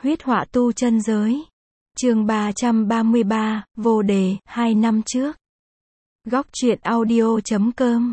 Huyết họa tu chân giới. Chương 333, vô đề, 2 năm trước. Góc truyện audio.com.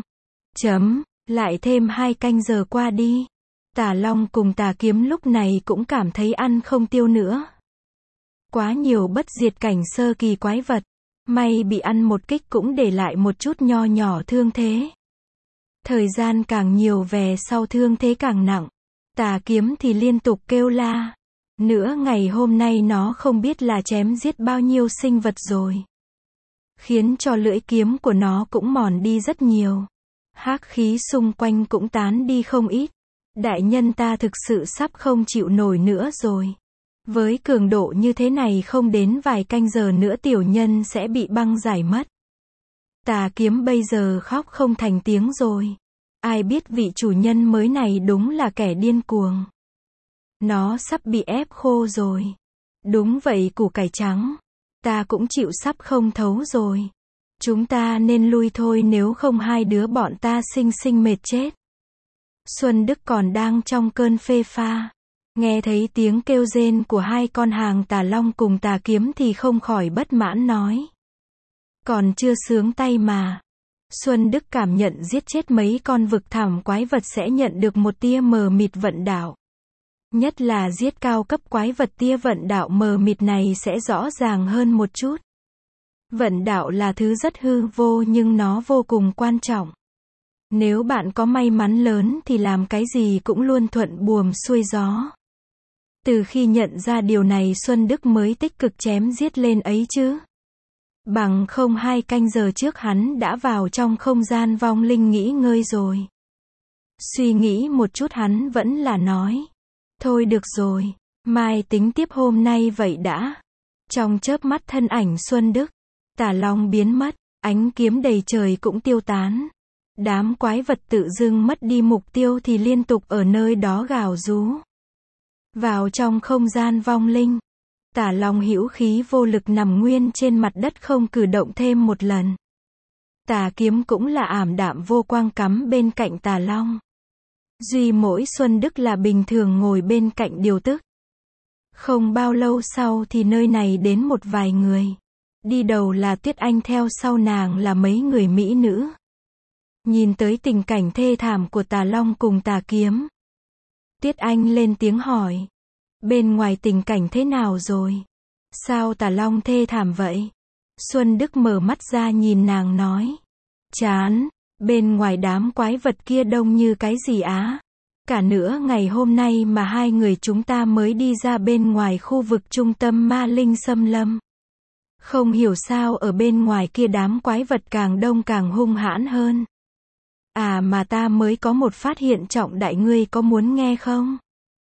Lại thêm 2 canh giờ qua đi. Tà Long cùng Tà Kiếm lúc này cũng cảm thấy ăn không tiêu nữa. Quá nhiều bất diệt cảnh sơ kỳ quái vật. May bị ăn một kích cũng để lại một chút nho nhỏ thương thế. Thời gian càng nhiều về sau thương thế càng nặng. Tà Kiếm thì liên tục kêu la. Nửa ngày hôm nay nó không biết là chém giết bao nhiêu sinh vật rồi. Khiến cho lưỡi kiếm của nó cũng mòn đi rất nhiều. Hắc khí xung quanh cũng tán đi không ít. Đại nhân ta thực sự sắp không chịu nổi nữa rồi. Với cường độ như thế này không đến vài canh giờ nữa tiểu nhân sẽ bị băng giải mất. Tà Kiếm bây giờ khóc không thành tiếng rồi. Ai biết vị chủ nhân mới này đúng là kẻ điên cuồng. Nó sắp bị ép khô rồi. Đúng vậy củ cải trắng. Ta cũng chịu sắp không thấu rồi. Chúng ta nên lui thôi nếu không hai đứa bọn ta sinh mệt chết. Xuân Đức còn đang trong cơn phê pha. Nghe thấy tiếng kêu rên của hai con hàng Tà Long cùng Tà Kiếm thì không khỏi bất mãn nói. Còn chưa sướng tay mà. Xuân Đức cảm nhận giết chết mấy con vực thẳm quái vật sẽ nhận được một tia mờ mịt vận đạo. Nhất là giết cao cấp quái vật tia vận đạo mờ mịt này sẽ rõ ràng hơn một chút. Vận đạo là thứ rất hư vô nhưng nó vô cùng quan trọng. Nếu bạn có may mắn lớn thì làm cái gì cũng luôn thuận buồm xuôi gió. Từ khi nhận ra điều này Xuân Đức mới tích cực chém giết lên ấy chứ. Bằng không 2 canh giờ trước hắn đã vào trong không gian vong linh nghỉ ngơi rồi. Suy nghĩ một chút hắn vẫn là nói. Thôi được rồi, mai tính tiếp hôm nay vậy đã. Trong chớp mắt thân ảnh Xuân Đức, Tà Long biến mất, ánh kiếm đầy trời cũng tiêu tán. Đám quái vật tự dưng mất đi mục tiêu thì liên tục ở nơi đó gào rú. Vào trong không gian vong linh, Tà Long hữu khí vô lực nằm nguyên trên mặt đất không cử động thêm một lần. Tà Kiếm cũng là ảm đạm vô quang cắm bên cạnh Tà Long. Duy mỗi Xuân Đức là bình thường ngồi bên cạnh điều tức. Không bao lâu sau thì nơi này đến một vài người. Đi đầu là Tuyết Anh, theo sau nàng là mấy người mỹ nữ. Nhìn tới tình cảnh thê thảm của Tà Long cùng Tà Kiếm, Tuyết Anh lên tiếng hỏi. Bên ngoài tình cảnh thế nào rồi? Sao Tà Long thê thảm vậy? Xuân Đức mở mắt ra nhìn nàng nói. Chán, bên ngoài đám quái vật kia đông như cái gì á? Cả nửa ngày hôm nay mà hai người chúng ta mới đi ra bên ngoài khu vực trung tâm ma linh xâm lâm. Không hiểu sao ở bên ngoài kia đám quái vật càng đông càng hung hãn hơn. À mà ta mới có một phát hiện trọng đại, ngươi có muốn nghe không?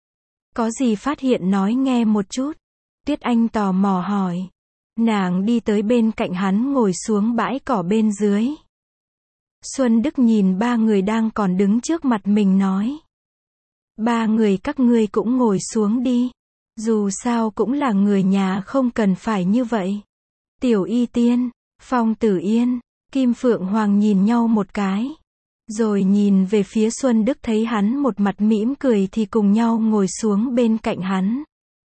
Có gì phát hiện nói nghe một chút. Tuyết Anh tò mò hỏi. Nàng đi tới bên cạnh hắn ngồi xuống bãi cỏ bên dưới. Xuân Đức nhìn 3 người đang còn đứng trước mặt mình nói. 3 người các ngươi cũng ngồi xuống đi. Dù sao cũng là người nhà không cần phải như vậy. Tiểu Y Tiên, Phong Tử Yên, Kim Phượng Hoàng nhìn nhau một cái. Rồi nhìn về phía Xuân Đức thấy hắn một mặt mỉm cười thì cùng nhau ngồi xuống bên cạnh hắn.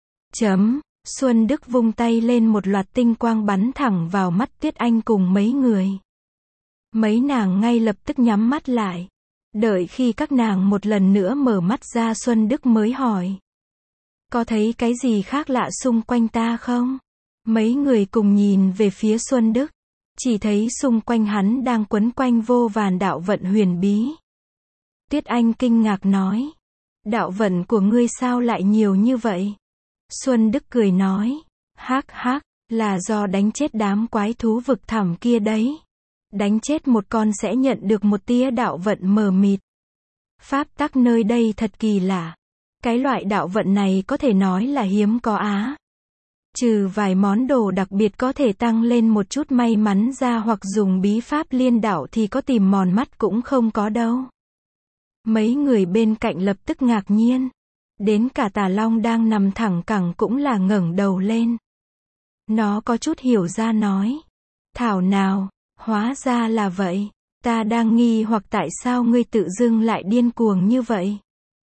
Xuân Đức vung tay lên một loạt tinh quang bắn thẳng vào mắt Tuyết Anh cùng mấy người. Mấy nàng ngay lập tức nhắm mắt lại. Đợi khi các nàng một lần nữa mở mắt ra Xuân Đức mới hỏi. Có thấy cái gì khác lạ xung quanh ta không? Mấy người cùng nhìn về phía Xuân Đức. Chỉ thấy xung quanh hắn đang quấn quanh vô vàn đạo vận huyền bí. Tuyết Anh kinh ngạc nói. Đạo vận của ngươi sao lại nhiều như vậy? Xuân Đức cười nói. Hắc, là do đánh chết đám quái thú vực thẳm kia đấy. Đánh chết một con sẽ nhận được một tia đạo vận mờ mịt. Pháp tắc nơi đây thật kỳ lạ. Cái loại đạo vận này có thể nói là hiếm có á. Trừ vài món đồ đặc biệt có thể tăng lên một chút may mắn ra hoặc dùng bí pháp liên đạo thì có tìm mòn mắt cũng không có đâu. Mấy người bên cạnh lập tức ngạc nhiên. Đến cả Tà Long đang nằm thẳng cẳng cũng là ngẩng đầu lên. Nó có chút hiểu ra nói. Thảo nào, hóa ra là vậy. Ta đang nghi hoặc tại sao ngươi tự dưng lại điên cuồng như vậy.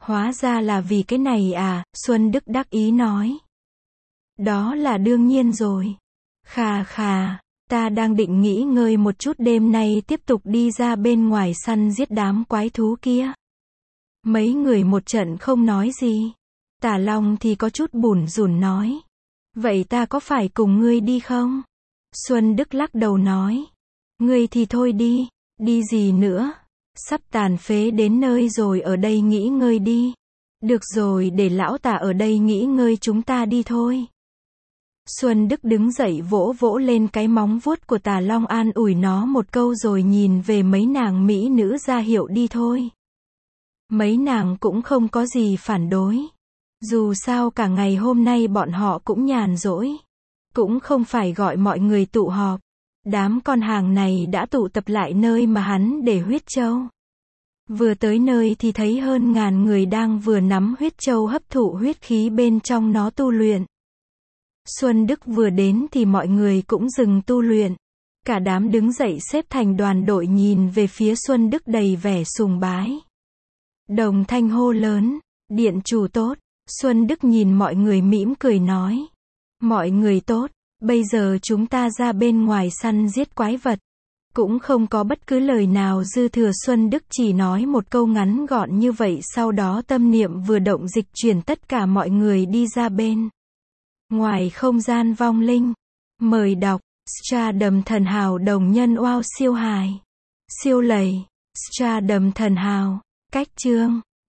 Hóa ra là vì cái này à, Xuân Đức đắc ý nói. Đó là đương nhiên rồi. Khà khà, ta đang định nghỉ ngơi một chút đêm nay tiếp tục đi ra bên ngoài săn giết đám quái thú kia. Mấy người một trận không nói gì. Tả Long thì có chút bủn rủn nói. Vậy ta có phải cùng ngươi đi không? Xuân Đức lắc đầu nói. Ngươi thì thôi đi. Đi gì nữa? Sắp tàn phế đến nơi rồi, ở đây nghỉ ngơi đi. Được rồi, để lão Tả ở đây nghỉ ngơi, chúng ta đi thôi. Xuân Đức đứng dậy vỗ vỗ lên cái móng vuốt của Tả Long, an ủi nó một câu rồi nhìn về mấy nàng mỹ nữ ra hiệu đi thôi. Mấy nàng cũng không có gì phản đối. Dù sao cả ngày hôm nay bọn họ cũng nhàn rỗi. Cũng không phải gọi mọi người tụ họp. Đám con hàng này đã tụ tập lại nơi mà hắn để huyết châu. Vừa tới nơi thì thấy hơn ngàn người đang vừa nắm huyết châu hấp thụ huyết khí bên trong nó tu luyện. Xuân Đức vừa đến thì mọi người cũng dừng tu luyện. Cả đám đứng dậy xếp thành đoàn đội nhìn về phía Xuân Đức đầy vẻ sùng bái. Đồng thanh hô lớn, điện chủ tốt. Xuân Đức nhìn mọi người mỉm cười nói. Mọi người tốt, bây giờ chúng ta ra bên ngoài săn giết quái vật. Cũng không có bất cứ lời nào dư thừa, Xuân Đức chỉ nói một câu ngắn gọn như vậy, sau đó tâm niệm vừa động dịch chuyển tất cả mọi người đi ra bên ngoài không gian vong linh. Mời đọc, Stardom thần hào đồng nhân wow siêu hài. Siêu lầy, Stardom thần hào, cách chương.